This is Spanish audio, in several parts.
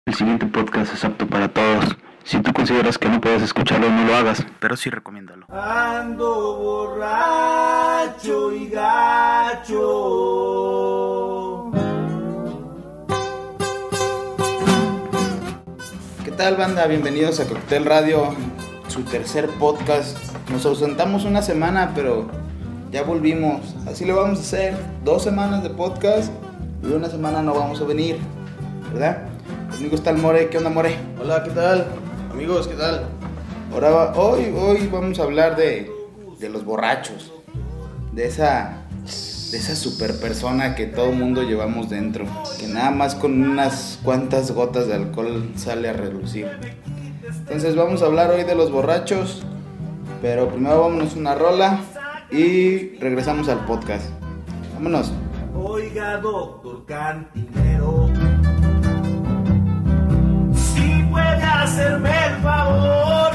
El siguiente podcast es apto para todos. Si tú consideras que no puedes escucharlo, no lo hagas, pero sí recomiéndalo. Ando borracho y gacho. ¿Qué tal, banda? Bienvenidos a Cóctel Radio, su tercer podcast. Nos ausentamos una semana, pero ya volvimos. Así lo vamos a hacer. 2 semanas de podcast y una semana no vamos a venir, ¿verdad? Conmigo está el More. ¿Qué onda, More? Hola, ¿qué tal? Amigos, ¿qué tal? Hoy vamos a hablar de los borrachos, de esa super persona que todo mundo llevamos dentro, que nada más con unas cuantas gotas de alcohol sale a relucir. Entonces vamos a hablar hoy de los borrachos, pero primero vámonos una rola y regresamos al podcast. Vámonos. Oiga, doctor cantinero, si puede hacerme el favor,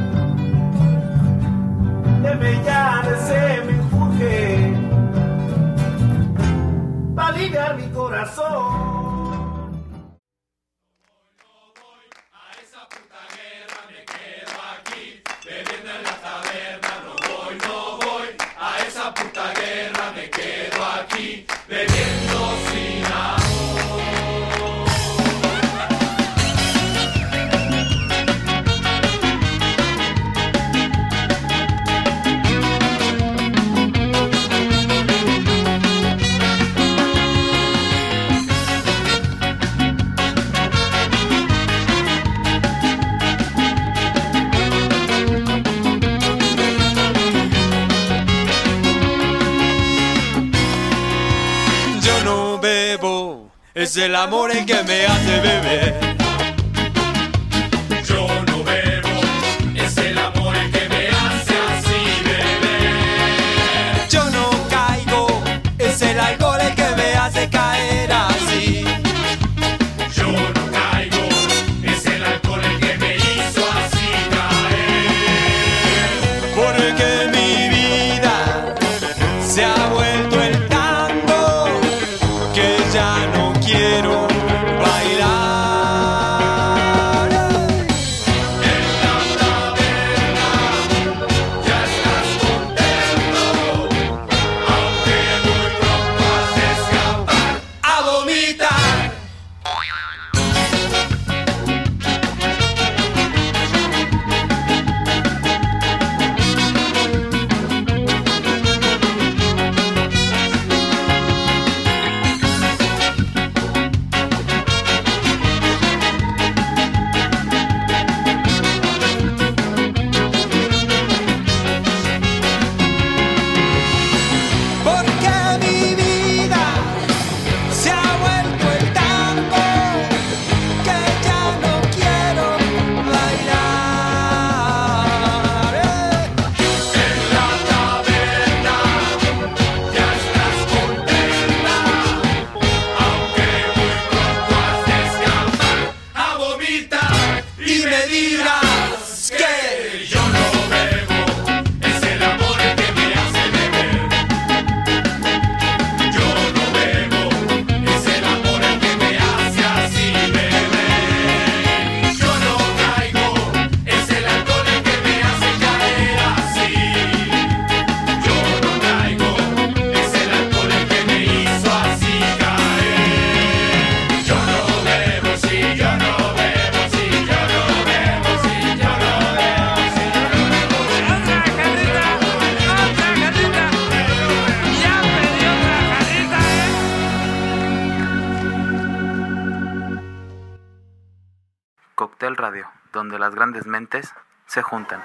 deme ya de ese menjurje para aliviar mi corazón. Es el amor el que me hace beber. Yo no bebo, es el amor el que me hace así beber. Yo no caigo, es el alcohol el que me hace caer así. Yo no caigo, es el alcohol el que me hizo así caer. Porque mi vida se ha vuelto el tango que ya no quiero bailar. En la taberna ya estás contento, aunque muy pronto has de escapar a vomitar. Porque mi vida se ha vuelto el tango que ya no quiero bailar. En la taberna ya estás contenta, aunque muy pronto has de escapar a vomitar. Y me dirás que yo no bebo, es el amor el que me hace beber. Yo no bebo, es el amor el que me hace así beber. Yo no caigo, es el alcohol el que me hace caer así. Yo no caigo, es el alcohol el que me hizo así caer. Yo no bebo, si yo no bebo, si yo no bebo, si yo no bebo, si yo no bebo. Otra jarrita, ya pedí otra jarrita, Cóctel Radio, donde las grandes mentes se juntan.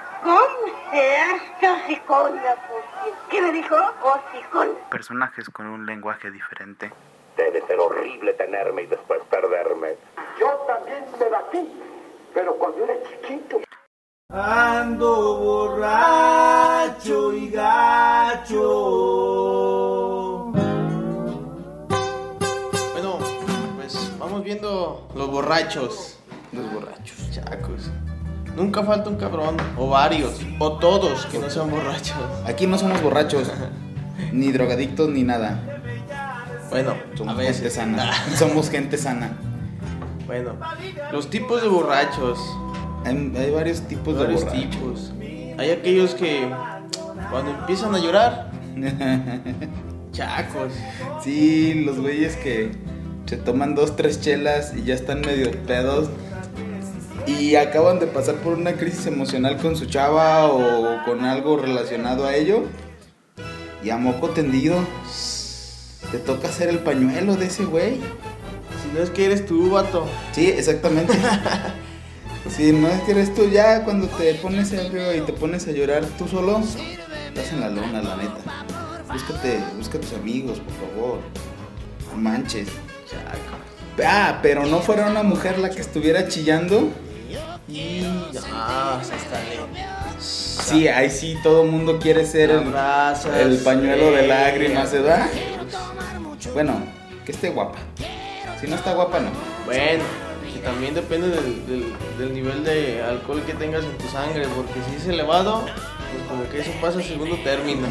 ¿Qué me dijo? Hocicón. Personajes con un lenguaje diferente. Debe ser horrible tenerme y después perderme. Yo también me batí, pero cuando era chiquito. Ando borracho y gacho. Bueno, pues vamos viendo los borrachos. Los borrachos, chacos. Nunca falta un cabrón, o varios, o todos que no sean borrachos. Aquí no somos borrachos, ni drogadictos, ni nada. Bueno, Somos a veces. gente sana. Somos gente sana. Bueno, los tipos de borrachos. Hay varios tipos de Varios borrachos. tipos. Hay aquellos que cuando empiezan a llorar, chacos. Sí, los güeyes que se toman 2-3 chelas y ya están medio pedos y acaban de pasar por una crisis emocional con su chava o con algo relacionado a ello y a moco tendido te toca hacer el pañuelo de ese güey. Si no es que eres tú, vato. Sí, exactamente. Si no es que eres tú, ya cuando te pones ebrio y te pones a llorar tú solo, estás en la lona, la neta. Busca a tus amigos, por favor. No manches. Ah, pero no fuera una mujer la que estuviera chillando. Sí, ahí sí todo mundo quiere ser el pañuelo de lágrimas, ¿verdad? Bueno, que esté guapa. Si no está guapa, no. Bueno, que también depende del nivel de alcohol que tengas en tu sangre, porque si es elevado, pues como que eso pasa a segundo término.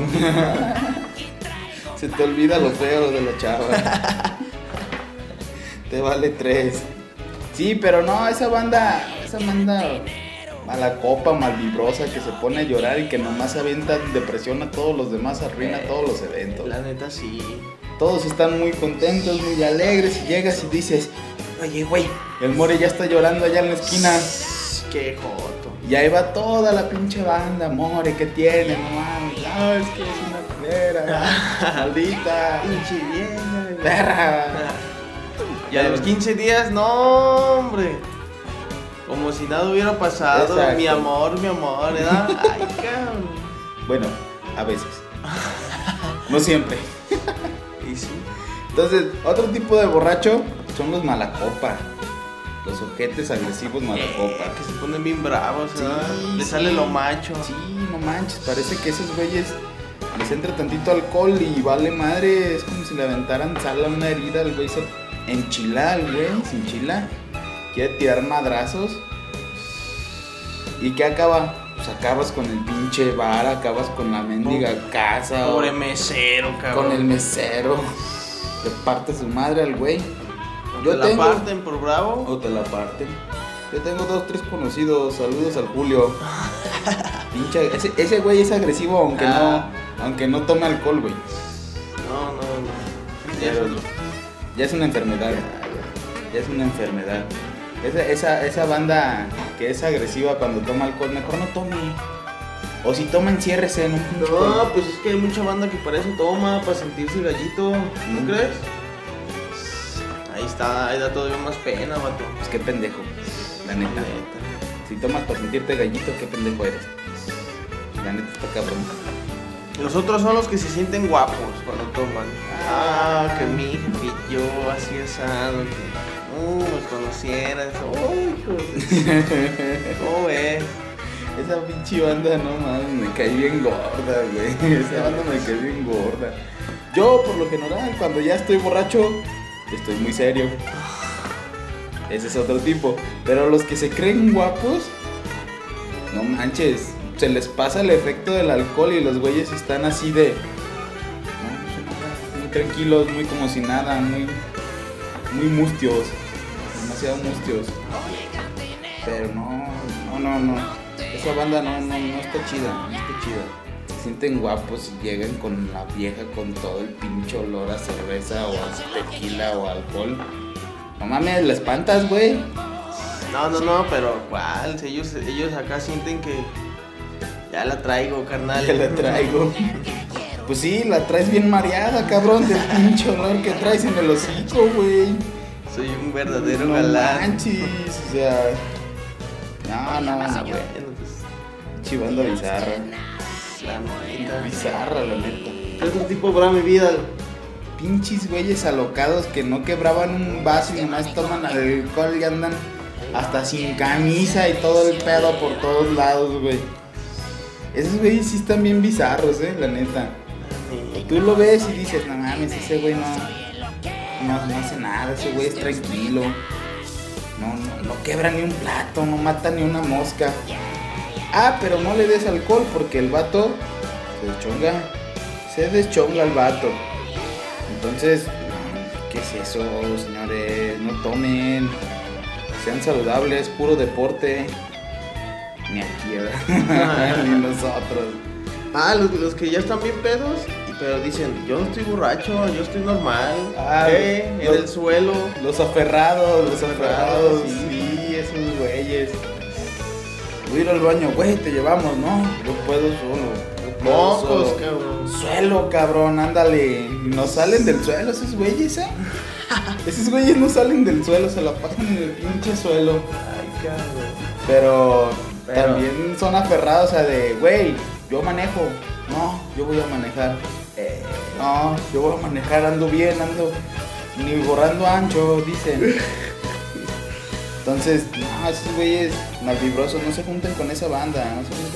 Se te olvida lo feo de la chava. Te vale 3. Sí, pero no, esa banda mala copa, malvibrosa, que se pone a llorar y que nomás avienta depresión a todos los demás, arruina todos los eventos. La neta sí. Todos están muy contentos, muy alegres y llegas y dices, oye, güey, el More ya está llorando allá en la esquina. Qué joto. Y ahí va toda la pinche banda, More, ¿qué tiene? No mames, no, es que es una culera, maldita, Pinche vieja. perra. Y a los 15 días, no, hombre. Como si nada hubiera pasado. Exacto. Mi amor, ¿verdad? Ay, cabrón. Bueno, a veces. No siempre. Y sí. Entonces, otro tipo de borracho son los malacopa. Los ojetes agresivos malacopa. Que se ponen bien bravos, ¿verdad? Sí, Le sí. sale lo macho. Sí, no manches, parece que esos güeyes les entra tantito alcohol y vale madre. Es como si le aventaran sal a una herida. El güey se enchila, el güey se enchila. Quiere tirar madrazos. ¿Y qué acaba? Pues acabas con el pinche bar, acabas con la mendiga casa. Pobre o mesero, cabrón. con el mesero. Le parte su madre al güey. ¿Te la parten por bravo? O te la parten. Yo tengo 2-3 conocidos. Saludos al Julio. Pinche, ese güey es agresivo aunque no tome alcohol, güey. No. Pero ya es una enfermedad. Ya es una enfermedad. Esa banda que es agresiva cuando toma alcohol, mejor no tome. O si toma, enciérrese en un pinche No, cuarto. pues es que hay mucha banda que para eso toma, para sentirse gallito. ¿No crees? Ahí está, ahí da todavía más pena, vato. Pues qué pendejo, la neta. Neta. Si tomas para sentirte gallito, qué pendejo eres. La neta está cabrón. Los otros son los que se sienten guapos cuando toman. Que mi hija, que yo así asado, que me conocieras. ¿Cómo ves? Esa pinche banda, no mames, me caí bien gorda, güey. Esa banda me caí bien gorda. Yo, por lo general, cuando ya estoy borracho, estoy muy serio. Ese es otro tipo. Pero los que se creen guapos, no manches, se les pasa el efecto del alcohol y los güeyes están así de... muy tranquilos, muy como si nada, muy mustios. Demasiado mustios. Pero no. Esa banda no está chida, no está chida. Se sienten guapos y llegan con la vieja con todo el pinche olor a cerveza o a tequila o a alcohol. No mames, la espantas, güey. No, pero ¿cuál? Si ellos acá sienten que ya la traigo, carnal. Que la traigo. Pues sí, la traes bien mareada, cabrón, del pinche olor que traes en el hocico, güey. Soy un verdadero No galán. manches, o sea... No, Bueno, pues chivando bizarra. la neta. Bizarra, la neta. ¿Qué otro tipo habrá mi vida? Pinches güeyes alocados que no quebraban un vaso y nomás toman alcohol y andan hasta sin camisa y todo el pedo por todos lados, güey. Esos güeyes sí están bien bizarros, la neta. Tú lo ves y dices, no mames, ese güey no hace nada, ese güey es tranquilo. No quebra ni un plato, no mata ni una mosca. Pero no le des alcohol porque el vato se deschonga el vato. Entonces, ¿qué es eso, señores? No tomen. sean saludables, puro deporte. Ni aquí, ¿verdad? Ni nosotros. Los que ya están bien pedos, pero dicen, yo no estoy borracho, yo estoy normal. En el suelo. Los aferrados. Sí, esos güeyes. Voy a ir al baño, güey, te llevamos, ¿no? Yo puedo solo. Mocos, cabrón. Suelo, cabrón, ándale. No salen del suelo esos güeyes, ¿eh? Esos güeyes no salen del suelo, se la pasan en el pinche suelo. Ay, cabrón. Pero también son aferrados, o sea, de, güey, yo manejo. No, yo voy a manejar. No, yo voy a manejar, ando bien, ando ni borrando ancho, dicen. Entonces, no, esos güeyes malvibrosos no se junten con esa banda,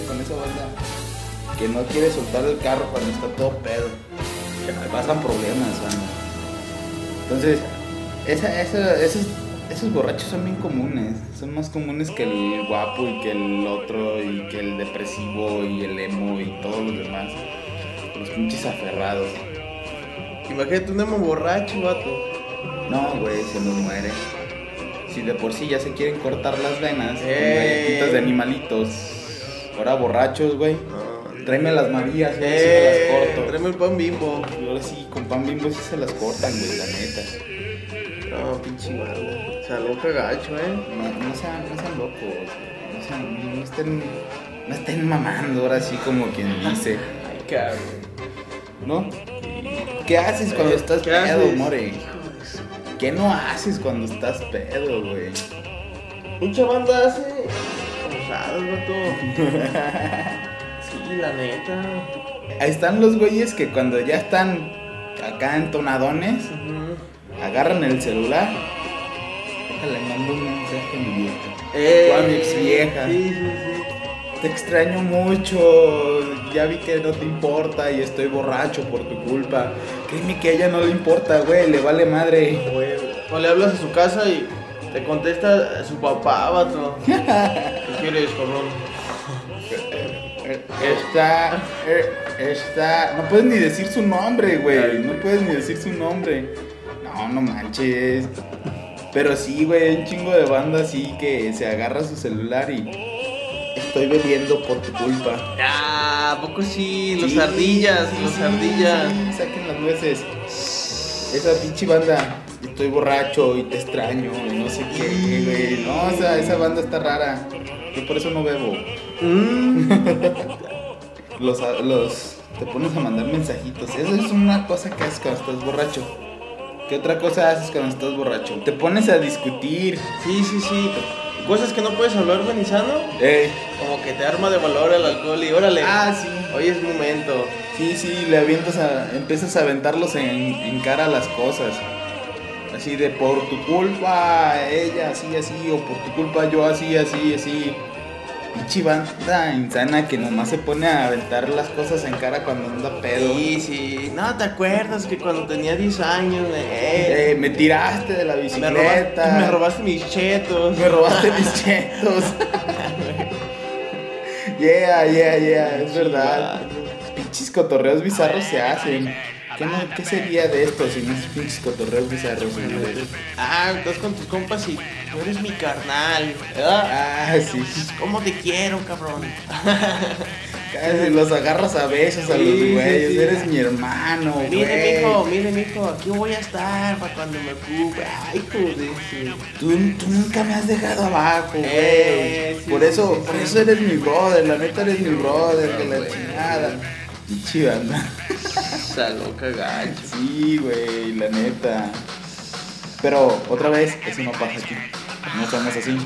que no quiere soltar el carro cuando está todo pedo. Que pasan problemas, banda. Entonces, esos borrachos son bien comunes. Son más comunes que el guapo y que el otro y que el depresivo y el emo y todos los demás. Los pinches aferrados. Imagínate un emo borracho, vato. No, güey, se nos muere. Si de por sí ya se quieren cortar las venas con galletitas de animalitos. Ahora borrachos, güey. Tráeme las Marías, yo sí se las corto. Tráeme el pan Bimbo. Y ahora sí, con pan Bimbo sí se las cortan, güey, la neta. No, pinche banda. Se aloca gacho, No sean locos. No estén mamando ahora sí como quien dice. Ay, cabrón. ¿No? ¿Qué haces cuando estás ¿Qué pedo, haces? more? ¿Qué no haces cuando estás pedo, güey? Mucha banda hace abusadas, vato. Sí, la neta. Ahí están los güeyes que cuando ya están acá entonadones, agarran el celular. Déjale, mando un mensaje a mi vieja. O a mi ex vieja. Sí. Te extraño mucho. Ya vi que no te importa y estoy borracho por tu culpa. Créeme que a ella no le importa, güey. Le vale madre. O le hablas a su casa y te contesta su papá, vato. ¿Qué quieres, cabrón? No puedes ni decir su nombre, güey. No puedes ni decir su nombre. No manches. Pero sí, güey, un chingo de banda así que se agarra su celular y estoy bebiendo por tu culpa. ¿A poco sí? Los Sí, ardillas, sí, los sí, ardillas. sí, saquen las nueces. Esa pinche banda, estoy borracho y te extraño y no sé qué, güey. No, esa banda está rara. Yo por eso no bebo. Te pones a mandar mensajitos. Eso es una cosa que haces cuando estás borracho. ¿Qué otra cosa haces cuando estás borracho? Te pones a discutir. Sí. Cosas que no puedes hablar, güey, ni sano. Como que te arma de valor el alcohol y órale. Sí. Hoy es momento. Sí, le empiezas a aventarlos en cara las cosas. Así de por tu culpa, ella así, o por tu culpa yo así. Pinche banda insana que nomás se pone a aventar las cosas en cara cuando anda pedo. Sí. No, ¿te acuerdas que cuando tenía 10 años me tiraste de la bicicleta? me robaste mis chetos? Me robaste mis chetos. Yeah, es verdad. Pinches cotorreos bizarros se hacen. ¿Qué sería de esto si no es pinches cotorreos bizarros, señores? Estás con tus compas y tú eres mi carnal, ¿verdad? Sí. ¿Cómo te quiero, cabrón? Casi los agarras a besos a los güeyes. Sí. Eres mi hermano, güey. Mire, mijo, aquí voy a estar para cuando me ocupe. Ay, joder. Tú nunca me has dejado abajo, güey. Sí, por eso eres mi brother, la neta eres mi Sí, brother, que la güey. chingada. Pinche banda. Esa loca gacho. Sí, güey, la neta. Pero, otra vez, eso no pasa aquí. No somos así.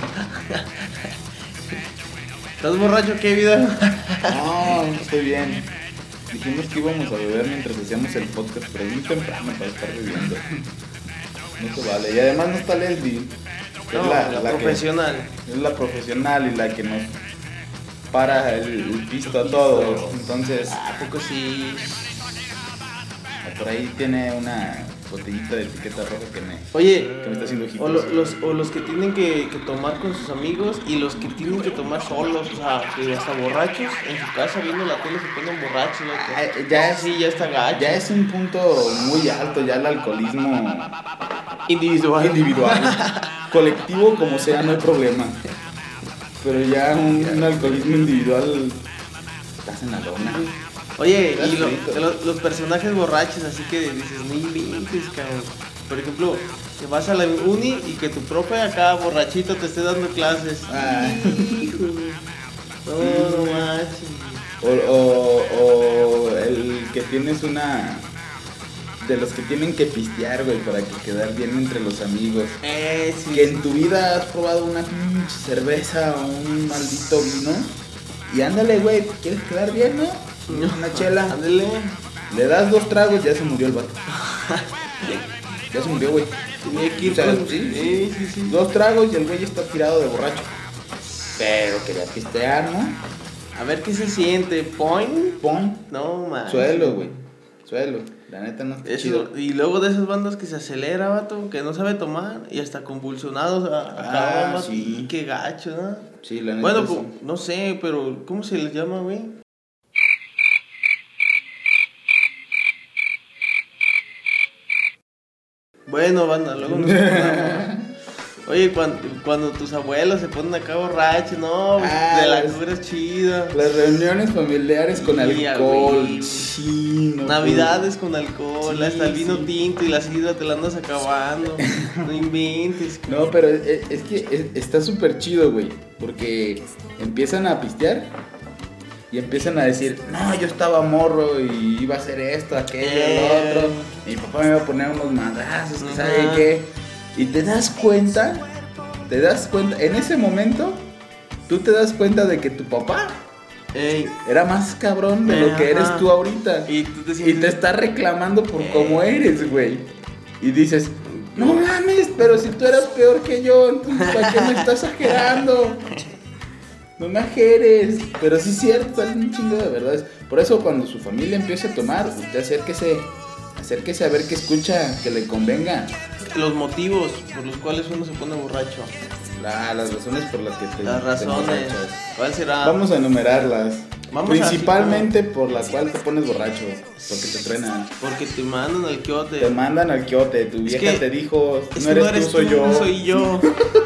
¿Estás borracho, qué vida? No, estoy bien. Dijimos que íbamos a beber mientras hacíamos el podcast, pero es muy temprano para estar bebiendo. No se vale. Y además no está Leslie. Que No, es la profesional. Es la profesional y la que nos para el pisto a todos. Entonces, ¿A poco sí? por ahí tiene una botellita de etiqueta roja que me está haciendo ojitos. O los que tienen que tomar con sus amigos y los que tienen que tomar solos, o sea, que hasta borrachos en su casa viendo la tele se ponen borrachos, ¿no? Ya está gacho. Ya es un punto muy alto, ya el alcoholismo individual. colectivo como sea, no hay problema. Pero ya un alcoholismo individual, estás en la lona. Oye, y los personajes borrachos, así que dices, no inventes, cabrón. Por ejemplo, que vas a la uni y que tu profe acá borrachito te esté dando clases. Híjole. No manches. O el que tienes una... De los que tienen que pistear, güey, para que quedar bien entre los amigos. Sí, que en tu vida has probado una pinche cerveza o un maldito vino. Y ándale, güey, ¿quieres quedar bien, no? Una chela. Ándale. Le das 2 tragos, ya se murió el vato. Ya se murió, güey. Tenía que ir O sea, con... sí. sí. 2 tragos y el güey está tirado de borracho. Pero quería pistear, ¿no? A ver qué se siente. ¿Point? Pon. No, man. Suelo, güey. Suelo. La neta no está chido. Y luego de esas bandas que se acelera, vato, que no sabe tomar y hasta convulsionados acaban, vato. Sí. Qué gacho, ¿no? Sí, la neta. Bueno, sí. pues, no sé, pero ¿cómo se les llama, güey? Bueno, banda, luego nos acordamos. Oye, cuando tus abuelos se ponen acá borrachos, no, de la cura es chida. Las reuniones familiares con Sí, alcohol. güey. Sí, no, Navidades con alcohol, Sí, hasta el vino sí. tinto y la sidra te la andas acabando. No inventes. No, pero es que está súper chido, güey. Porque empiezan a pistear y empiezan a decir, no, yo estaba morro y iba a hacer esto, aquello, lo otro. Mi papá me iba a poner unos madrazos, que sabe Ajá. qué. Y te das cuenta, en ese momento, tú te das cuenta de que tu papá Ey, era más cabrón de lo que Ajá. eres tú ahorita. y tú te Y sientes... te está reclamando por cómo eres, güey. Y dices, no mames, pero si tú eras peor que yo, entonces ¿para qué me estás exagerando? No me ajeres. Pero sí es cierto, salen un chingo de verdades. Por eso cuando su familia empiece a tomar, usted acérquese a ver qué escucha, que le convenga. Los motivos por los cuales uno se pone borracho. Las razones por las que te Las razones. emborrachas. ¿Cuál será? Vamos a enumerarlas. Vamos Principalmente por la cual te pones borracho, porque te truenan. Porque te mandan al quiote. Te mandan al quiote, tu vieja que- te dijo, Es no que eres tú, soy yo. Soy yo.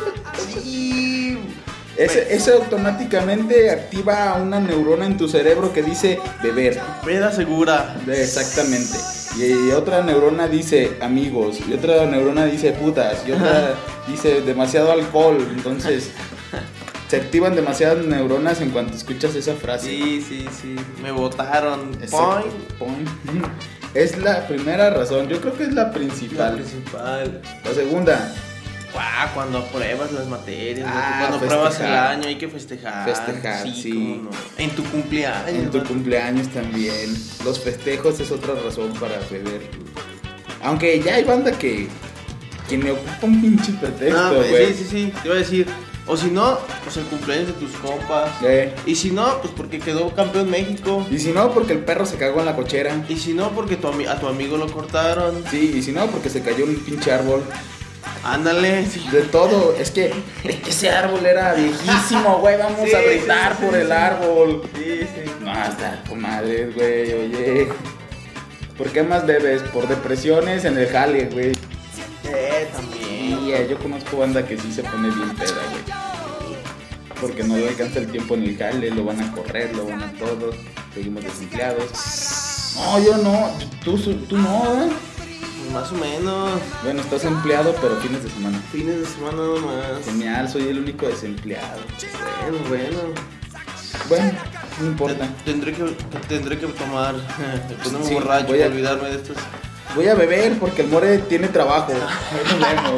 Sí. Ese automáticamente activa una neurona en tu cerebro que dice beber. Veda segura. Exactamente. Y otra neurona dice amigos. Y otra neurona dice putas. Y otra dice demasiado alcohol. Entonces se activan demasiadas neuronas en cuanto escuchas esa frase. Sí. Me botaron. Exacto. Point. Point. Es la primera razón. Yo creo que es la La principal. principal. La segunda, Cuando apruebas las materias, Ah, cuando pruebas el festejar. año hay que festejar. Festejar, sí. cómo no. En tu cumpleaños. en tu vato. cumpleaños también. Los festejos es otra razón para beber. Aunque ya hay banda que me ocupa un pinche pretexto, Ah, güey. sí. Te iba a decir. O si no, pues el cumpleaños de tus compas. Y si no, pues porque quedó campeón México. Y si no, porque el perro se cagó en la cochera. Y si no, porque a tu amigo lo cortaron. Sí, y si no, porque se cayó un pinche árbol. Ándale. Sí. De todo. Es que ese árbol era viejísimo, güey. Vamos Sí, a brindar sí, por sí, el sí. árbol. Sí. No, hasta comadres, güey, oye. ¿Por qué más bebes? Por depresiones en el jale, güey. También. Y yo conozco banda que sí se pone bien peda, güey. Porque no le alcanza el tiempo en el jale, lo van a correr, lo van a todo. Seguimos desempleados. No, yo no. Tú no, ¿eh? Más o menos. Bueno, estás empleado, pero fines de semana. Fines de semana nomás. Genial, soy el único desempleado. Bueno. Bueno, no importa. Tendré que tomar. Ponerme Sí, borracho voy para a- olvidarme de estas. Voy a beber porque el More tiene trabajo. Ahí nos vemos.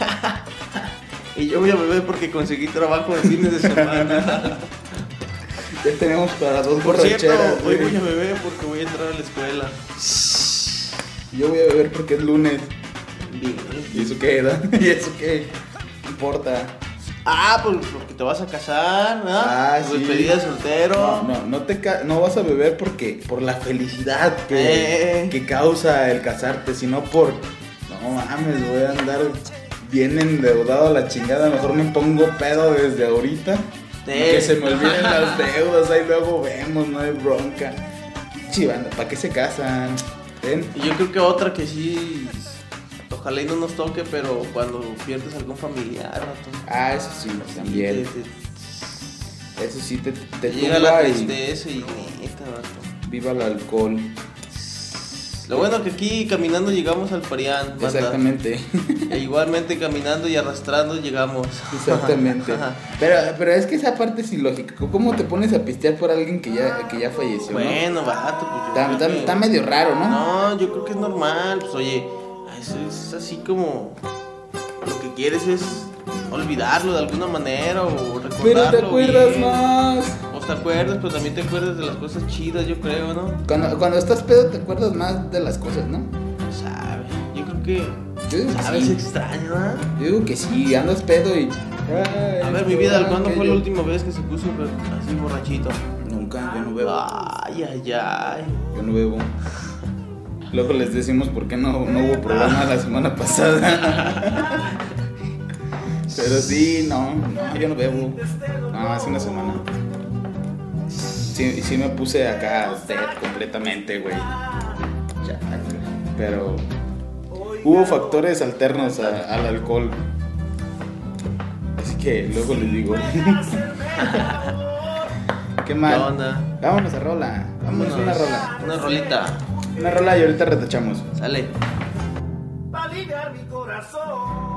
Y yo voy a beber porque conseguí trabajo de fines de semana. Ya tenemos para 2 Por cierto, borracheras. hoy güey. voy a beber porque voy a entrar a la escuela. Yo voy a beber porque es lunes. Bien. ¿Y eso qué, edad? ¿Y eso qué? No importa. Ah, pues porque te vas a casar, ¿no? Ah, sí. Despedida de soltero. No vas a beber porque por la felicidad que causa el casarte, sino por no mames, voy a andar bien endeudado a la chingada, mejor me pongo pedo desde ahorita. Que se me olviden las deudas, ahí luego vemos, no hay bronca. Chivanda, ¿para qué se casan? ¿Ven? Y yo creo que otra que sí ojalá y no nos toque, pero cuando pierdes algún familiar, vato. Eso sí, también. Eso sí te llega la tumba tristeza y neta, vato. Viva el alcohol. Lo bueno que aquí caminando llegamos al Parián, banda. Exactamente. E igualmente caminando y arrastrando llegamos. Exactamente. Pero es que esa parte es ilógica. ¿Cómo te pones a pistear por alguien que ya falleció? Bueno, ¿no? vato, pues Está medio raro, ¿no? No, yo creo que es normal. Pues oye, eso es así como lo que quieres es olvidarlo de alguna manera o recordarlo. Pero te acuerdas bien. más. Te acuerdas, pero también te acuerdas de las cosas chidas, yo creo, ¿no? Cuando estás pedo te acuerdas más de las cosas, ¿no? Sabe, yo creo que yo digo sabes sí. Extraño, ¿no? Yo digo que sí, andas pedo y... A ver, mi vida, ¿cuándo fue la última vez que se puso así borrachito? Nunca, yo no bebo. Ay. Yo no bebo. Luego les decimos por qué no hubo programa la semana pasada. Pero sí, no, yo no bebo. No, hace una semana. Sí me puse acá completamente, güey. Ya, pero hubo factores alternos al alcohol. Así que luego les digo. Qué mal. ¿Qué onda? Vámonos a rola. Vámonos una rola. Una rolita. Una rola y ahorita retachamos. Sale. Va a aliviar mi corazón.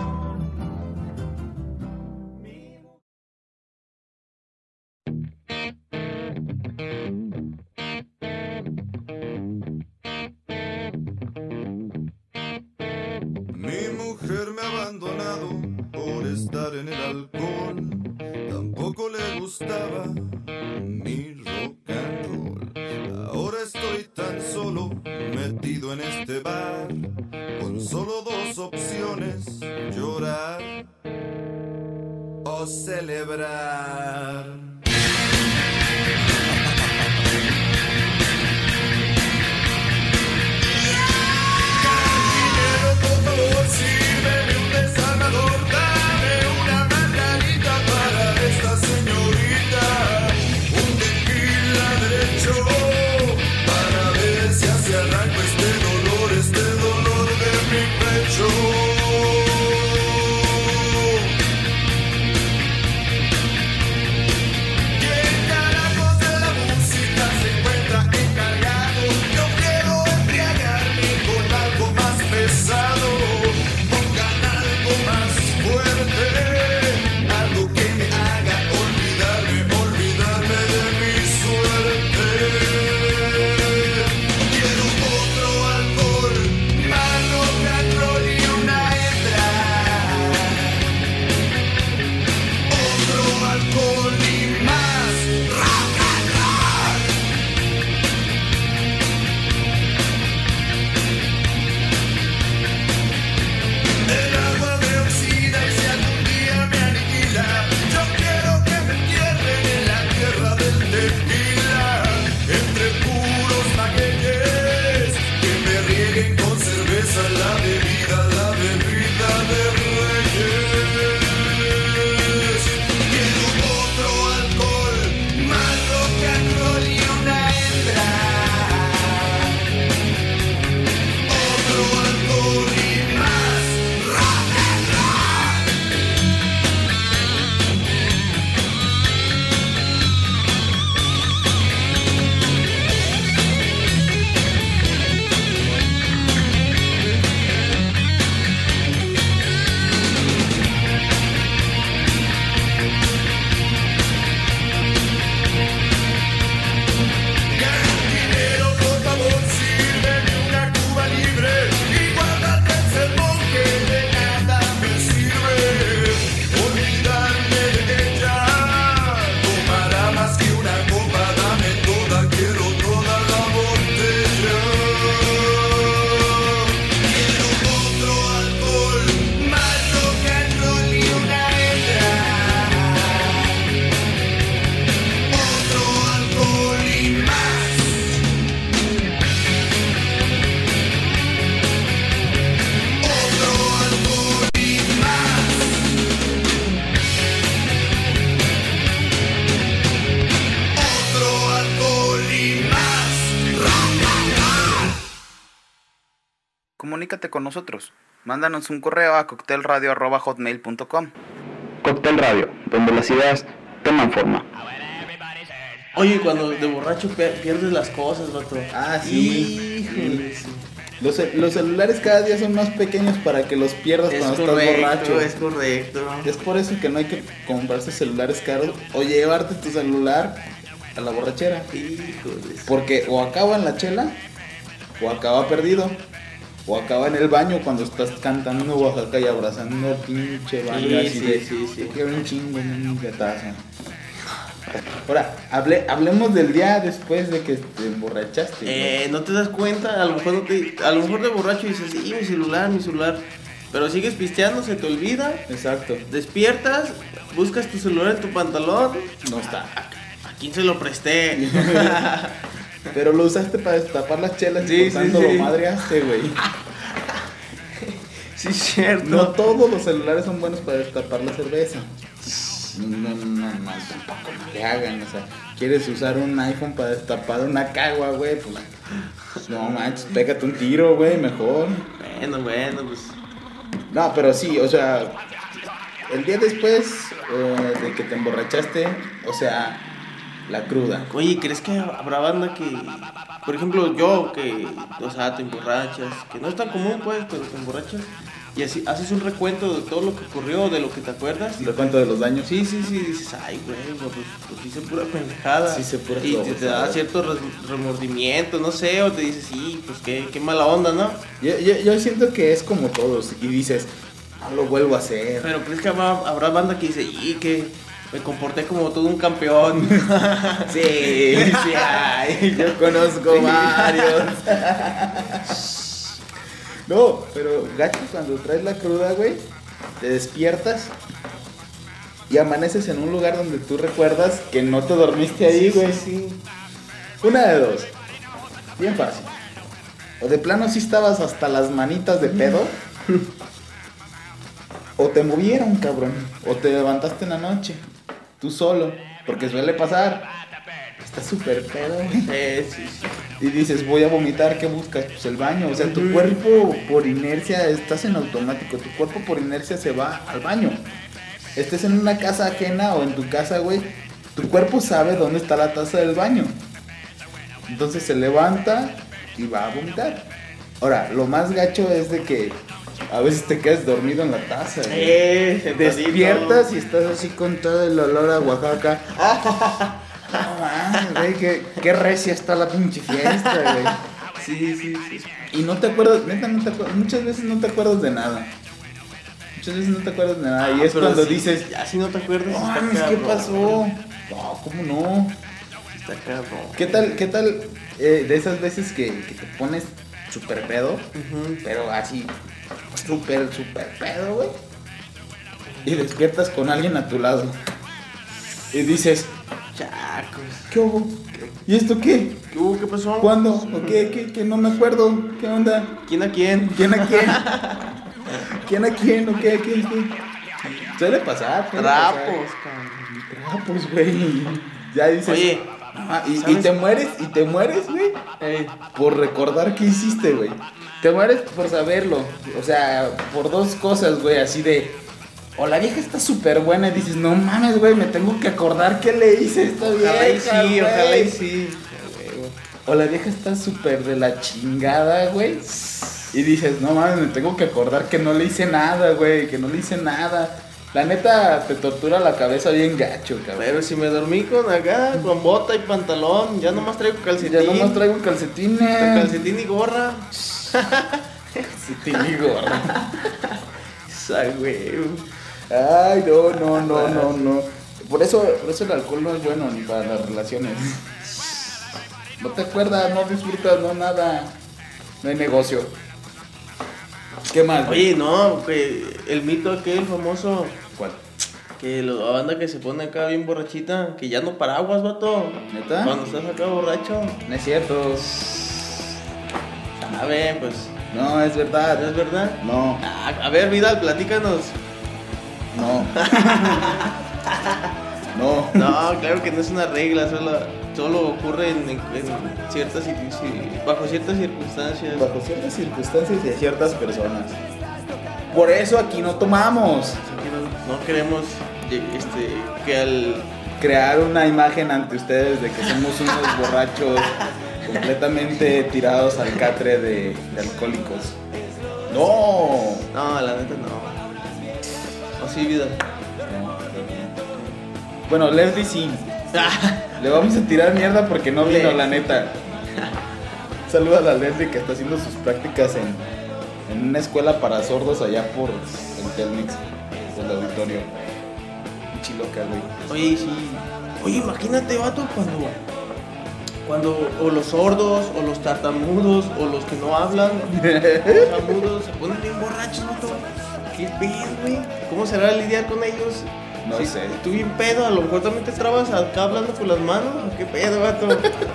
Mi mujer me ha abandonado por estar en el alcohol. Tampoco le gustaba mi rock and roll. Ahora estoy tan solo metido en este bar, con solo dos opciones: llorar o celebrar. Sírveme un desarmador, dame una margarita para esta señorita, un tequila derecho para ver si así arranco este dolor de mi pecho. ¿Quién carajos de la música se encuentra encargado? Yo quiero embriagarme con algo más pesado. Algo que me haga olvidarme de mi suerte. Quiero otro alcohol, más rock and roll y una hembra. Otro alcohol y más rock and roll. El agua me oxida y si algún día me aniquila, yo quiero que me entierren en la tierra del tequila, entre puros magueyes, que me rieguen con cerveza la bebida de reyes. Quiero otro alcohol, más rock and roll y una hembra. Otro alcohol y más rock and roll. Cantinero, por favor, sírveme una cuba libre y guárdate el sermón que de nada me sirve. Olvidarme de ella, tomará más que una copa, dame toda, quiero toda la botella. Quiero otro alcohol, más rock and roll y una hembra. Otro alcohol y más. Otro alcohol y más. Otro alcohol y más. Comunícate con nosotros. Mándanos un correo a coctelradio@hotmail.com. Cóctel Radio, donde las ideas toman forma. Oye, cuando de borracho pierdes las cosas, vato. Ah, sí. Híjole, sí. Los celulares cada día son más pequeños para que los pierdas Es cuando correcto, estás borracho. es correcto. Es por eso que no hay que comprarse celulares caros o llevarte tu celular a la borrachera. Híjole. Porque o acaba en la chela, o acaba perdido, o acaba en el baño cuando estás cantando Oaxaca y abrazando el pinche baño Sí, así sí, de sí, sí. quiero un chingo, un gatazo. Ahora, hablemos del día después de que te emborrachaste. No te das cuenta, a lo mejor de borracho dices, sí, mi celular. Pero sigues pisteando, se te olvida, Exacto. despiertas, buscas tu celular en tu pantalón. No está. ¿A quién se lo presté? Pero lo usaste para destapar las chelas Sí, y por tanto sí, sí. lo madreaste, güey. Sí, cierto. No todos los celulares son buenos para destapar la cerveza. No, tampoco no le hagan, o sea, quieres usar un iPhone para destapar una cagua, güey, pues no manches, pégate un tiro, güey, mejor. Bueno, pues. No, pero sí, o sea, el día después de que te emborrachaste, o sea, la cruda. Oye, ¿crees que habrá banda que, por ejemplo, yo que, o sea, te emborrachas, que no es tan común, pues, pero te emborrachas y así haces un recuento de todo lo que ocurrió, de lo que te acuerdas? ¿Lo cuento de los daños? Sí, dices, ay, güey, pues hice pura pendejada. Sí hice pura Y te babosada. da cierto remordimiento, no sé, o te dices, sí, pues qué mala onda, ¿no? Yo siento que es como todos y dices, no lo vuelvo a hacer. Pero ¿crees que habrá banda que dice, y que me comporté como todo un campeón? Sí, ay, yo conozco varios. No, pero gacho, cuando traes la cruda, güey, te despiertas y amaneces en un lugar donde tú recuerdas que no te dormiste ahí, güey. Sí. Una de dos. Bien fácil. O de plano sí estabas hasta las manitas de pedo. O te movieron, cabrón. O te levantaste en la noche. Tú solo. Porque suele pasar. Estás súper pedo, güey. Sí. Y dices, voy a vomitar, ¿qué buscas? Pues el baño. O sea, tu cuerpo por inercia, estás en automático. Tu cuerpo por inercia se va al baño. Estés en una casa ajena o en tu casa, güey. Tu cuerpo sabe dónde está la taza del baño. Entonces se levanta y va a vomitar. Ahora, lo más gacho es de que a veces te quedas dormido en la taza, güey. Despiertas y estás así con todo el olor a Oaxaca. No mames, güey, qué recia está la pinche fiesta, güey. Sí. Y no te acuerdas, neta, no te acuerdas. Muchas veces no te acuerdas de nada. Y es pero cuando sí, dices, ya si no te acuerdas, no está mames, ¿qué cabrón. pasó? No, ¿cómo no? Está cabrón. ¿Qué tal de esas veces que te pones súper pedo? Ujú. Pero así, súper pedo, güey. Y despiertas con alguien a tu lado. Y dices, Chacos. ¿qué hubo? ¿Y esto qué? ¿Qué hubo? ¿Qué pasó? ¿Cuándo? ¿O qué? ¿Qué? No me acuerdo. ¿Qué onda? ¿Quién a quién? ¿Quién a quién? ¿Quién a quién? ¿O qué? ¿Qué? Suele pasar. Trapos, cabrón. Trapos, güey. Ya dices. Oye, y ¿sabes? te mueres, güey. Por recordar qué hiciste, güey. Te mueres por saberlo. O sea, por dos cosas, güey. Así de, o la vieja está súper buena y dices, no mames, güey, me tengo que acordar qué le hice a esta vieja, güey. Ojalá y sí. O la vieja está súper de la chingada, güey. Y dices, no mames, me tengo que acordar que no le hice nada, güey. Que no le hice nada. La neta te tortura la cabeza bien gacho, cabrón. Pero si me dormí con acá, con bota y pantalón, ya nomás traigo calcetín. Ya nomás traigo calcetines. Calcetín y gorra. Calcetín y gorra. Esa, güey. Ay, no. Por eso el alcohol no es bueno ni para las relaciones. No te acuerdas, no disfrutas, no nada. No hay negocio. ¿Qué más? güey? Oye, no, que el mito aquel famoso, ¿Cuál? que la banda que se pone acá bien borrachita, que ya no paraguas, vato. ¿Neta? Cuando estás acá borracho. No es cierto. A ver, pues, No, es ¿no verdad. es verdad? No, A ver, Vidal, platícanos. no. No. No, claro que no es una regla, solo ocurre en ciertas, bajo ciertas circunstancias. Bajo ciertas circunstancias y a ciertas personas. Por eso aquí no tomamos. Así que no queremos que al... Crear una imagen ante ustedes de que somos unos borrachos completamente tirados al catre de alcohólicos. No. No, la neta no. O sí, vida. Bueno, Leslie sí. Le vamos a tirar mierda porque no vino, la neta. Saluda a la Leslie que está haciendo sus prácticas en una escuela para sordos allá por el Telmex, el auditorio. Chiloca, güey. Oye, sí. Oye, imagínate, vato, cuando o los sordos, o los tartamudos, o los que no hablan, los amudos, se ponen bien borrachos, vato. ¿Qué pedo, güey? ¿Cómo será lidiar con ellos? No sé. Tú bien pedo, a lo mejor también te trabas acá hablando con las manos. ¿Qué pedo, vato?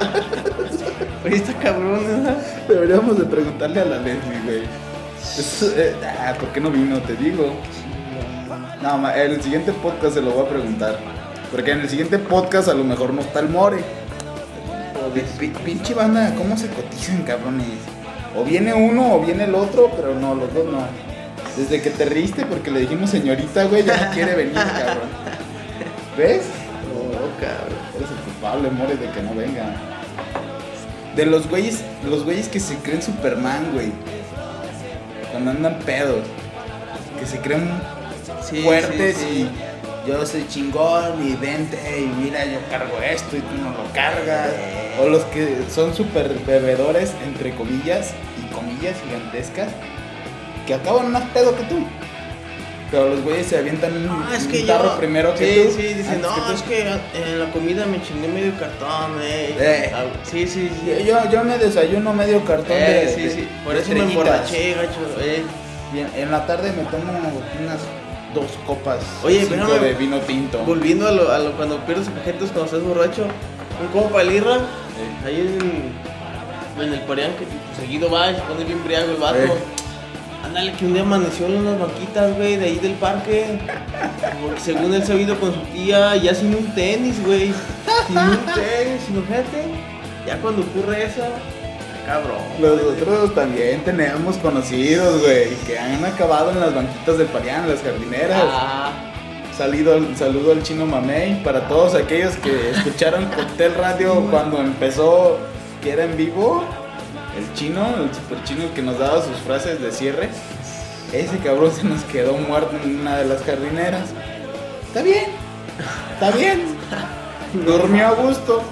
Oye, está cabrón, ¿verdad? Deberíamos de preguntarle a la Leslie, güey. ¿Por qué no vino? Te digo. No, en el siguiente podcast se lo voy a preguntar. Porque en el siguiente podcast a lo mejor no está el More. Pinche banda, ¿cómo se cotizan, cabrones? O viene uno o viene el otro, pero no, los dos no. Desde que te reíste porque le dijimos señorita, güey, ya no quiere venir, cabrón. ¿Ves? No, cabrón. Eres el culpable, More, de que no venga. De los güeyes que se creen Superman, güey. Cuando andan pedos. Que se creen fuertes y yo soy chingón y vente y mira, yo cargo esto y tú no lo cargas. O los que son super bebedores, entre comillas, y comillas gigantescas, que acaban más pedo que tú. Pero los güeyes se avientan un tarro primero que tú. Sí, dicen, no, es que en la comida me chingué medio cartón, Sí. Yo me desayuno medio cartón sí. Por eso me emborraché, gacho, Bien, en la tarde me tomo unas 2 copas. Oye, 5 pero de vino tinto. Volviendo a lo cuando pierdes objetos cuando estás borracho, un compa Lirra, ahí en el Parián, que seguido va y se pone bien briago el vato. Ándale, que un día amaneció en unas banquitas, güey, de ahí del parque. Porque según él se ha ido con su tía, ya sin un tenis, güey. Sin un tenis, imagínate. Ya cuando ocurre eso, cabrón. Nosotros también tenemos conocidos, güey, que han acabado en las banquitas del Parián, en las jardineras. Saludo al Chino Mamey. Para todos aquellos que escucharon Cóctel Radio cuando empezó, que era en vivo. El chino, el super chino, el que nos daba sus frases de cierre. Ese cabrón se nos quedó muerto en una de las jardineras. Está bien. Durmió a gusto.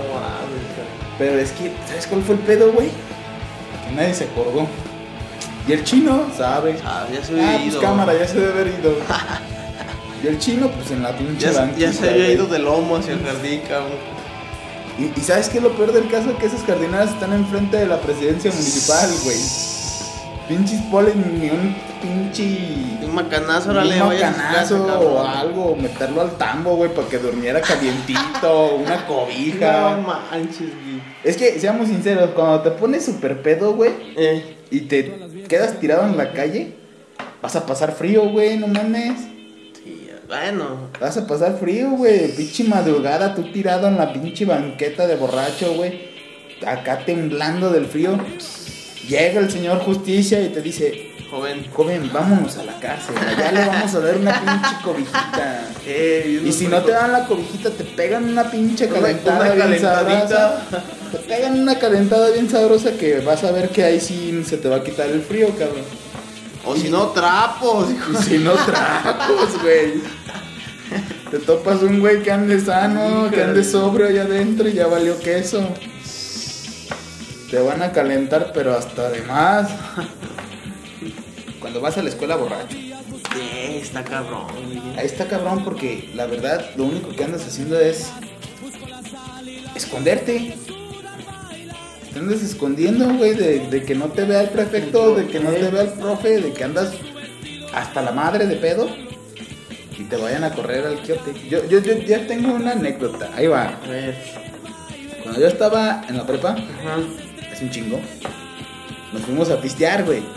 Pero es que, ¿sabes cuál fue el pedo, güey? Que nadie se acordó. Y el chino, ¿sabes? Ya se había ido. Pues cámara, ya se debe haber ido. Y el chino, pues en la pinche banquita. Ya se había ido de lomo hacia el jardín, cabrón. Y ¿sabes qué es lo peor del caso? Que esas jardineras están enfrente de la presidencia municipal, güey. Pinches polen ni un pinche... Un macanazo, órale, vaya a su casa, o algo, meterlo al tambo, güey, para que durmiera calientito, una cobija. No manches, güey. Es que, seamos sinceros, cuando te pones súper pedo, güey, y te quedas tirado en la calle, vas a pasar frío, güey, no mames. Bueno. Vas a pasar frío, güey. Pinche madrugada, tú tirado en la pinche banqueta de borracho, güey. Acá temblando del frío. Llega el señor Justicia y te dice: Joven, vámonos a la cárcel. Allá le vamos a dar una pinche cobijita. Y si no te dan la cobijita, te pegan una pinche calentada bien sabrosa. Te pegan una calentada bien sabrosa que vas a ver que ahí sí se te va a quitar el frío, cabrón. O si no, trapos. Y si no, trapos, güey. Te topas un güey que ande sano, que ande sobrio allá adentro y ya valió queso. Te van a calentar, pero hasta de más. Cuando vas a la escuela borracho. Está cabrón. Ahí está cabrón porque la verdad lo único que andas haciendo es esconderte. Te andas escondiendo, güey, de que no te vea el prefecto, de que no te vea el profe, de que andas hasta la madre de pedo y te vayan a correr al quiote. Yo ya tengo una anécdota, ahí va. A ver. Cuando yo estaba en la prepa, es un chingo, nos fuimos a pistear, güey.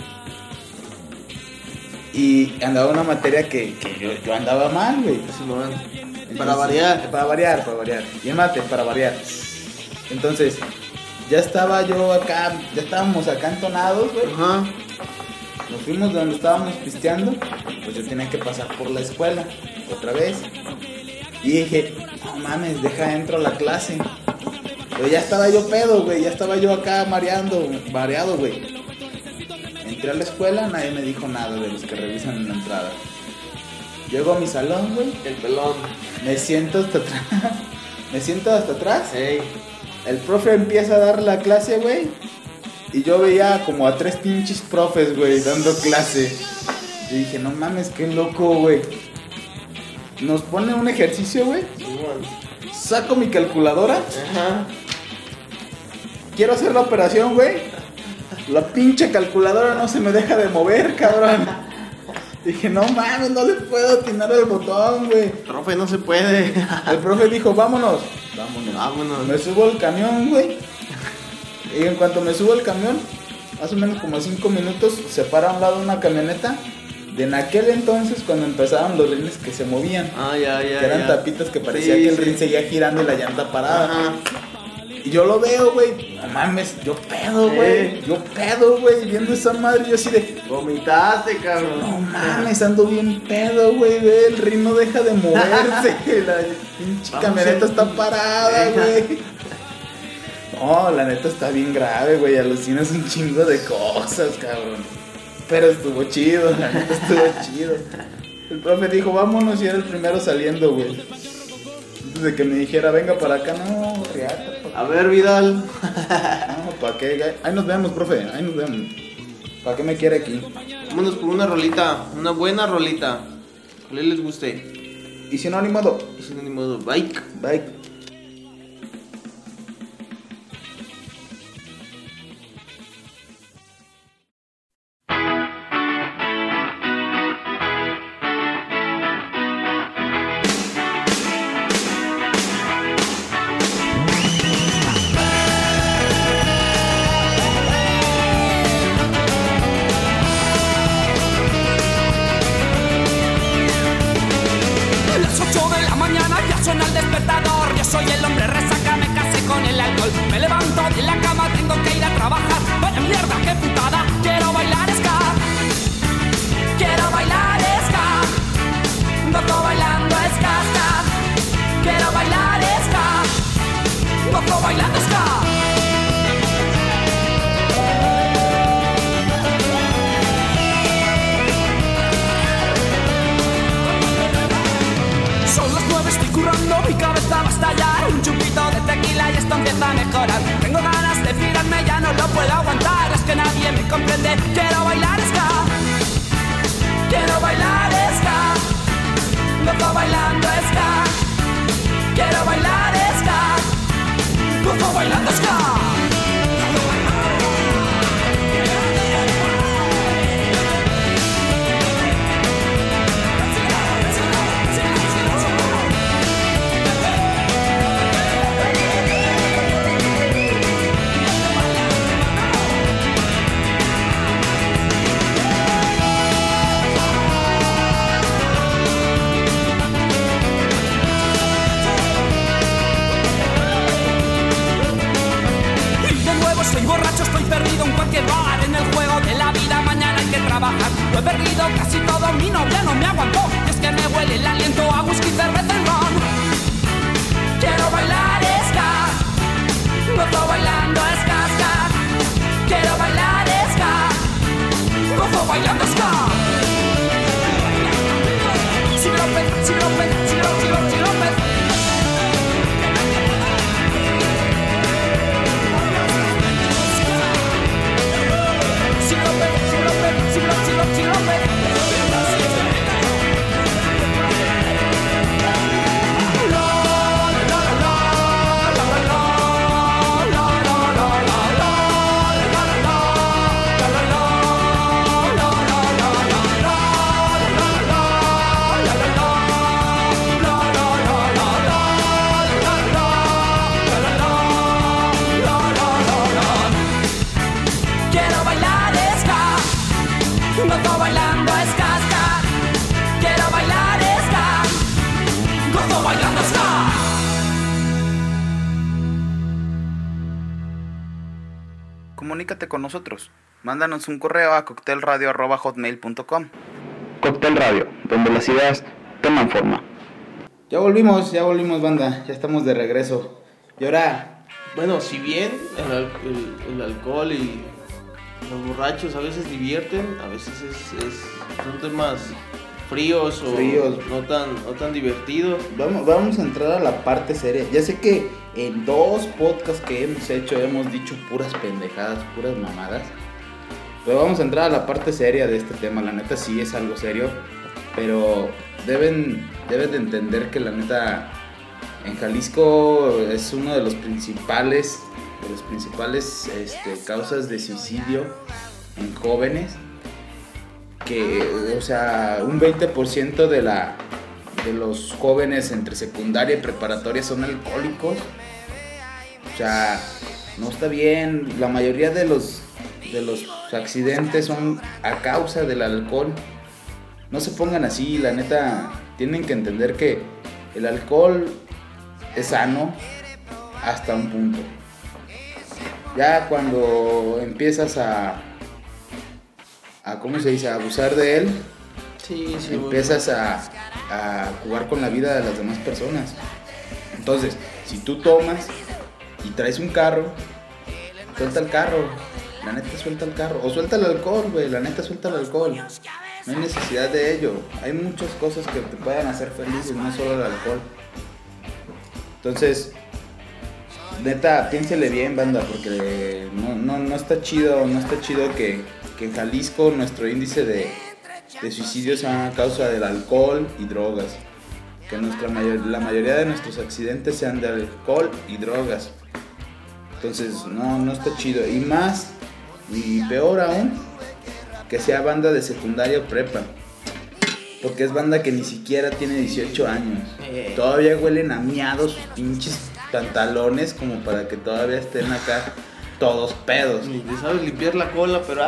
Y andaba una materia que yo andaba mal, güey. Para variar. Para variar. Y en mate, para variar. Entonces, ya estaba yo acá, ya estábamos acá entonados, güey. nos fuimos de donde estábamos pisteando, pues yo tenía que pasar por la escuela otra vez. Y dije, no mames, deja entro a la clase. Pero ya estaba yo pedo, güey, ya estaba yo acá mareado, güey. Entré a la escuela, nadie me dijo nada de los que revisan en la entrada. Llego a mi salón, güey. El pelón. Me siento hasta atrás. Ey. El profe empieza a dar la clase, güey. Y yo veía como a 3 pinches profes, güey, dando clase. Y dije, no mames, qué loco, güey. Nos pone un ejercicio, güey. Saco mi calculadora. Ajá. Quiero hacer la operación, güey. La pinche calculadora no se me deja de mover, cabrón. Dije, no mames, no le puedo atinar el botón, güey. Profe, no se puede. El profe dijo, vámonos. Vámonos. Me subo al camión, güey. Y en cuanto me subo al camión, más o menos como 5 minutos, se para a un lado una camioneta. De en aquel entonces, cuando empezaban los rines que se movían. Ya. Que eran tapitas que parecía que el rin seguía girando y la llanta parada. Ajá. Y yo lo veo, güey. No mames, yo pedo, güey. Viendo esa madre, yo así de... Vomitaste, cabrón. No mames, ando bien pedo, güey. Ve, el rin no deja de moverse. La pinche camioneta está parada, güey. No, la neta está bien grave, güey. Alucinas un chingo de cosas, cabrón. Pero estuvo chido, la neta estuvo chido. El profe dijo, vámonos, y era el primero saliendo, güey. Antes de que me dijera, venga para acá, no, riata. A ver, Vidal. No, ¿para qué? Ahí nos vemos, profe, ahí nos vemos. ¿Para qué me quiere aquí? Vámonos por una rolita, una buena rolita. Ojalá les guste. Y si no, ni modo. Y si no, ni modo, bye. Bye. Las 8 de la mañana ya suena el despertador. Yo soy el hombre resaca, me casé con el alcohol. Me levanto de la cama, tengo que ir a trabajar. Vaya mierda, qué putada, quiero bailar ska. Quiero bailar ska. Gozo bailando ska, ska. Quiero bailar ska. Gozo bailando ska. Son las 9, estoy currando, mi cabeza va a estallar. Un chupito de tequila y esto empieza a mejorar. Tengo ganas de pirarme, ya no lo puedo aguantar. Es que nadie me comprende, quiero bailar ska. Quiero bailar ska. Gozo bailando ska. Quiero bailar ska. Gozo bailando ska. Estoy borracho, estoy perdido en cualquier bar. En el juego de la vida mañana hay que trabajar. Lo he perdido casi todo, mi novia no me aguantó. Y es que me huele el aliento a whisky, cerveza y ron. Quiero bailar ska. Gozo bailando ska, ska. Quiero bailar ska. Gozo bailando ska. Si rompe, si rompe, si rompe, si rompe, si rompe. Quiero bailar ska. Gozo bailando ska, ska. Quiero bailar ska. Gozo bailando ska. Comunícate con nosotros. Mándanos un correo a coctelradio@hotmail.com. Cóctel Radio, donde las ideas toman forma. Ya volvimos, banda. Ya estamos de regreso. Y ahora, Bueno, si bien el alcohol y los borrachos a veces divierten, a veces son temas fríos o no tan divertidos. vamos a entrar a la parte seria. Ya sé que en 2 podcasts que hemos hecho hemos dicho puras pendejadas, puras mamadas. Pero vamos a entrar a la parte seria de este tema. La neta sí es algo serio, pero deben de entender que la neta en Jalisco es uno de los principales causas de suicidio en jóvenes. Que, o sea, un 20% de los jóvenes entre secundaria y preparatoria son alcohólicos. O sea, no está bien. La mayoría de los accidentes son a causa del alcohol. No se pongan así, la neta. Tienen que entender que el alcohol es sano hasta un punto. Ya cuando empiezas a ¿cómo se dice? A abusar de él, Sí, empiezas a jugar con la vida de las demás personas. Entonces, si tú tomas y traes un carro, suelta el carro. La neta, suelta el carro. O suelta el alcohol, güey. La neta, suelta el alcohol. No hay necesidad de ello. Hay muchas cosas que te pueden hacer felices, no solo el alcohol. Entonces, neta, piénsele bien, banda, porque no está chido. No está chido que en Jalisco nuestro índice de suicidio sea a causa del alcohol y drogas. Que la mayoría de nuestros accidentes sean de alcohol y drogas. Entonces, no está chido. Y más, y peor aún, que sea banda de secundaria o prepa. Porque es banda que ni siquiera tiene 18 años. Todavía huelen a miados sus pinches pantalones como para que todavía estén acá todos pedos. Ni te sabes limpiar la cola, pero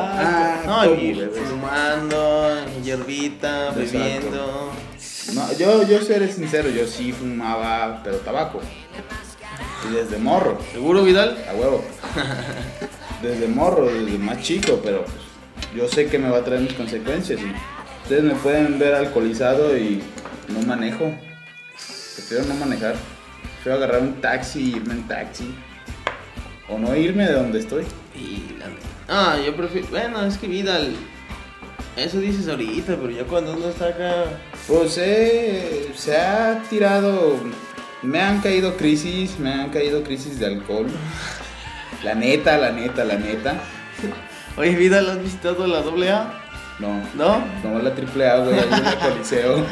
fumando, hierbita, Exacto. bebiendo. No, yo seré sincero, yo sí fumaba, pero tabaco. Y desde morro. ¿Seguro, Vidal? A huevo. Desde morro, desde más chico, pero pues, yo sé que me va a traer mis consecuencias. Y ustedes me pueden ver alcoholizado y no manejo. Prefiero no manejar. Prefiero agarrar un taxi y irme en taxi. O no irme de donde estoy. Yo prefiero. Bueno, es que Vidal. Eso dices ahorita, pero ya cuando uno está acá. Pues se ha tirado. Me han caído crisis de alcohol. La neta. Oye, Vidal, ¿has visitado la AA? No. ¿No? No, la AAA, güey, ahí en el Coliseo.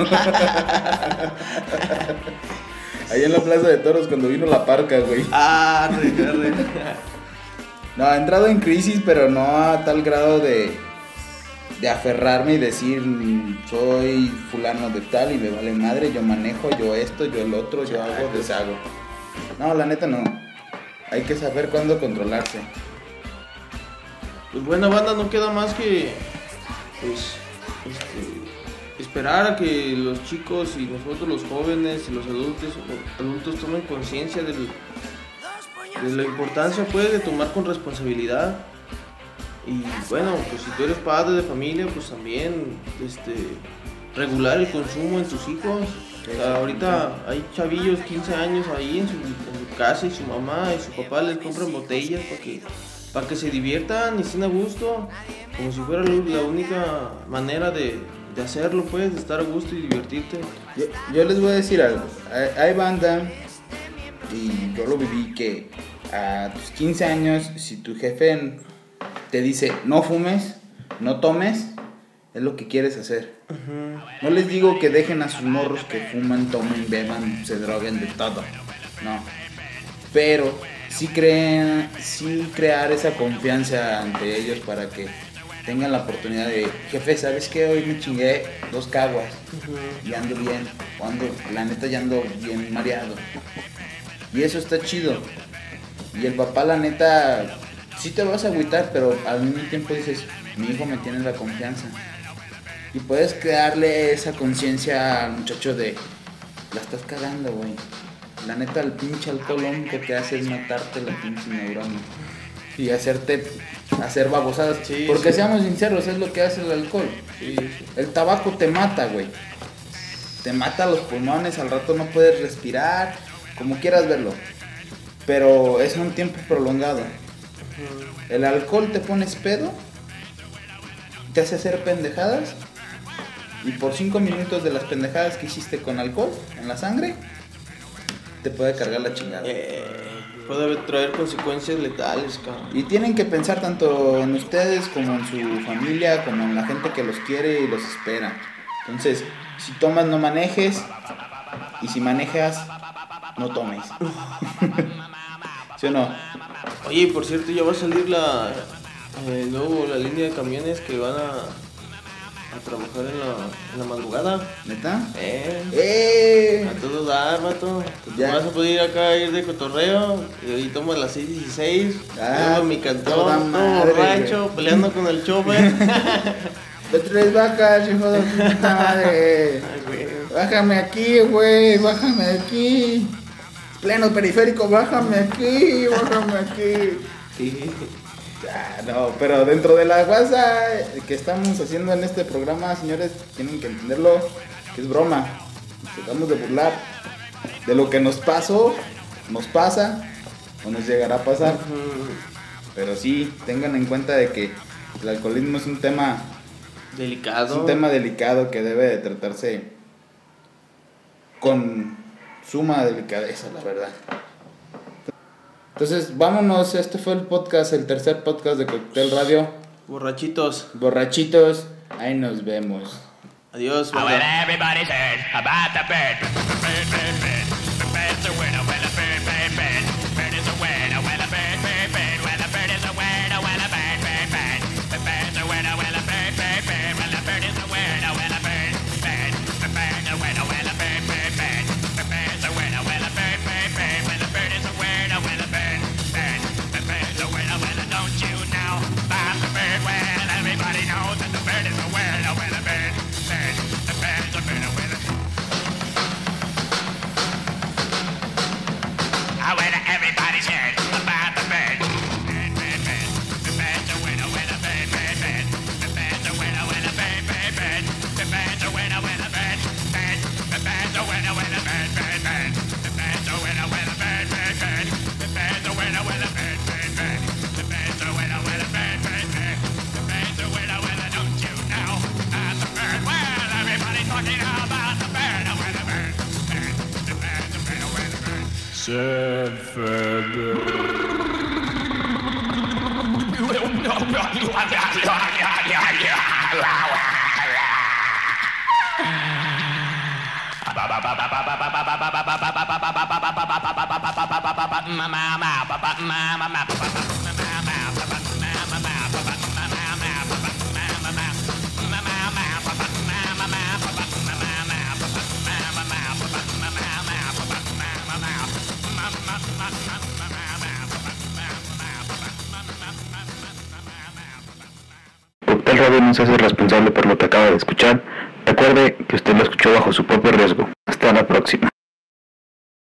Ahí en la Plaza de Toros cuando vino la parca, güey. Arre. No, he entrado en crisis, pero no a tal grado de aferrarme y decir soy fulano de tal y me vale madre, yo manejo, yo esto, yo el otro, yo hago, deshago. No, la neta no. Hay que saber cuándo controlarse. Pues bueno, banda, no queda más que pues esperar a que los chicos y nosotros los jóvenes y los adultos tomen conciencia de la importancia pues de tomar con responsabilidad. Y bueno, pues si tú eres padre de familia, pues también regular el consumo en tus hijos. O sea, ahorita hay chavillos 15 años ahí en su casa y su mamá y su papá les compran botellas para que se diviertan y estén a gusto, como si fuera la única manera de hacerlo, pues, de estar a gusto y divertirte. Yo les voy a decir algo. Hay banda, y yo lo viví, que a tus 15 años, si tu jefe te dice no fumes, no tomes, es lo que quieres hacer. Uh-huh. No les digo que dejen a sus morros que fuman, tomen, beban, se droguen de todo. No. Pero sí crear esa confianza ante ellos para que tengan la oportunidad de, jefe, ¿sabes qué? Hoy me chingué 2 caguas y ando bien, la neta ya ando bien mareado. Y eso está chido. Y el papá, la neta, sí te vas a agüitar, pero al mismo tiempo dices, mi hijo me tiene la confianza. Y puedes crearle esa conciencia al muchacho de, la estás cagando, güey. La neta, el pinche alcohol lo único que hace es matarte la pinche neurona. Y hacerte hacer babosadas. Sí, porque sí. seamos sinceros, es lo que hace el alcohol. Sí. El tabaco te mata, güey. Te mata los pulmones, al rato no puedes respirar, como quieras verlo. Pero es un tiempo prolongado. El alcohol te pones pedo, te hace hacer pendejadas, y por 5 minutos de las pendejadas que hiciste con alcohol en la sangre, te puede cargar la chingada. Puede traer consecuencias letales, cabrón. Y tienen que pensar tanto en ustedes como en su familia, como en la gente que los quiere y los espera. Entonces, si tomas no manejes, y si manejas, no tomes. ¿Sí o no? Oye, por cierto, ya va a salir luego la línea de camiones que van a trabajar en la madrugada. ¿Neta? A todo dar, vato. Ya. Vas a poder ir acá, ir de cotorreo, y tomas las 6:16. Ah, Llevo mi toda cantón, todo madre, borracho, güey. peleando con el chofer. De 3 vacas, hijo de puta madre. Ay, güey. Bájame aquí, güey, bájame aquí. Pleno periférico, bájame aquí. Sí. Ah, no, pero dentro de la guasa que estamos haciendo en este programa, señores, tienen que entenderlo, que es broma. Nos tratamos de burlar de lo que nos pasó, nos pasa o nos llegará a pasar. Pero sí, tengan en cuenta de que el alcoholismo es un tema delicado que debe de tratarse con suma delicadeza, la verdad. Entonces, vámonos, este fue el tercer podcast de Cóctel Radio. Borrachitos. Borrachitos, ahí nos vemos. Adiós, When banda. everybody's heard about the bird, the bird's a winner, well a bird is a winner, well a bird, well a bird is a winner, well a bird, the bird's a winner, well a bird, well a bird is a winner, well a bird, the bird's a winner, well a bird, the bird's a winner, well a bird, well a bird is a winner, well a bird, the bird's a winner, well don't you know about the bird? Well, everybody knows that the bird is a winner, well a bird. The bird's a winner, well when everybody's heard about the bird. The bird's a winner, well a bird. The bird's a winner, well a bird. The bird's a winner, well a bird. The bird's a winner, well a bird. The bird's a winner, well a bird. The bird's a winner, well a bird. The bird's a winner, well a bird. The bird's a winner, well don't you know about the bird? Well, everybody's talking about the bird, well a bird. The bird's a winner, well a bird. Cóctel Radio no se hace responsable por lo que acaba de escuchar. Recuerde que usted lo escuchó bajo su propio riesgo. Hasta la próxima.